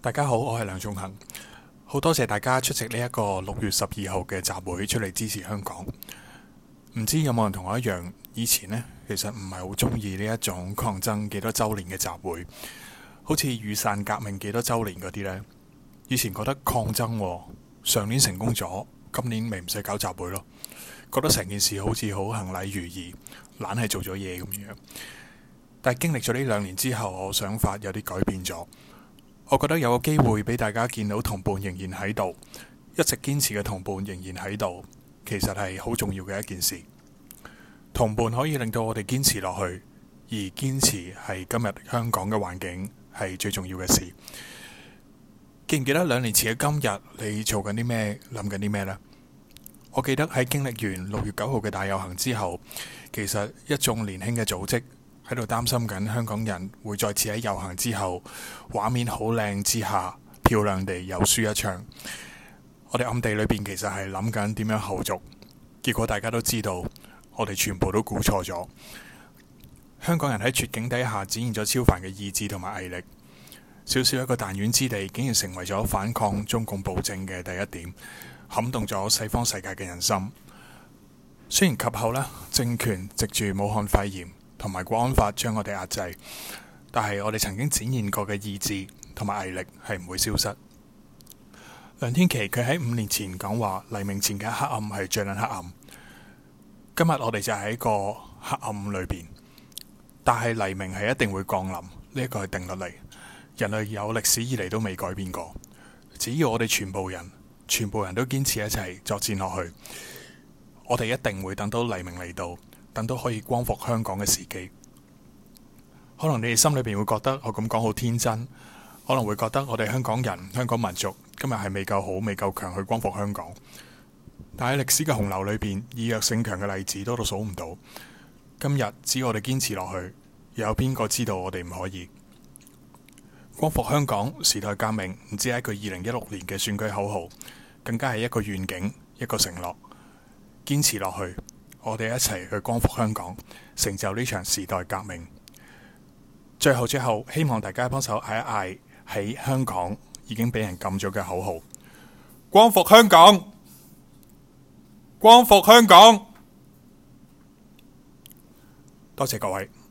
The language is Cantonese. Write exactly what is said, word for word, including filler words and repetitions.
大家好，我係梁仲恒，好多謝大家出席呢一個六月十二號嘅集會出嚟支持香港。唔知有冇人同我一樣，以前呢，其實唔係好中意呢一種抗爭幾多周年嘅集會，好似雨傘革命幾多周年嗰啲呢。以前覺得抗爭喎，上年成功咗，今年咪唔使搞集會咯，覺得成件事好似好行禮如儀，懶係做咗嘢咁樣。但係經歷咗呢兩年之後，我想法有啲改變咗。我覺得有個機會俾大家見到同伴仍然喺度，一直堅持嘅同伴仍然喺度，其實係好重要嘅一件事。同伴可以令到我哋堅持落去，而堅持係今日香港嘅環境係最重要嘅事。記唔記得兩年前嘅今日，你做緊啲咩，諗緊啲咩呢？我記得喺經歷完六月九號嘅大遊行之後，其實一眾年輕嘅組織喺度擔心緊香港人會再次喺遊行之後畫面好靚之下漂亮地又輸一場。我哋暗地裏邊其實係諗緊點樣後續，結果大家都知道我哋全部都估錯咗。香港人喺絕境底下展現咗超凡嘅意志同埋毅力，小小一個彈丸之地竟然成為咗反抗中共暴政嘅第一點，撼動咗西方世界嘅人心。雖然及後呢，政權藉住武漢肺炎同埋國安法將我哋壓制，但係我哋曾經展現過嘅意志同埋毅力係唔會消失。梁天琦佢喺五年前講話，黎明前嘅黑暗係最撚黑暗。今日我哋就喺個黑暗裏邊，但係黎明係一定會降臨，呢一個係定律嚟。人類有歷史以嚟都未改變過。只要我哋全部人，全部人都堅持一齊作戰落去，我哋一定會等到黎明嚟到。等到可以光復香港嘅時機。可能你哋心裏邊會覺得我咁講好天真，可能會覺得我哋香港人、香港民族今日係未夠好、未夠強去光復香港。但喺歷史嘅洪流裏邊，以弱勝強嘅例子多到數唔到。今日只要我哋堅持落去，又有邊個知道我哋唔可以？光復香港、時代革命唔止係一句二零一六年嘅選舉口號，更加係一個願景、一個承諾。堅持落去，我哋一齊去光復香港，成就呢場時代革命。最後最後，希望大家幫手嗌一嗌喺香港已經俾人禁咗嘅口號：光復香港，光復香港。多謝各位。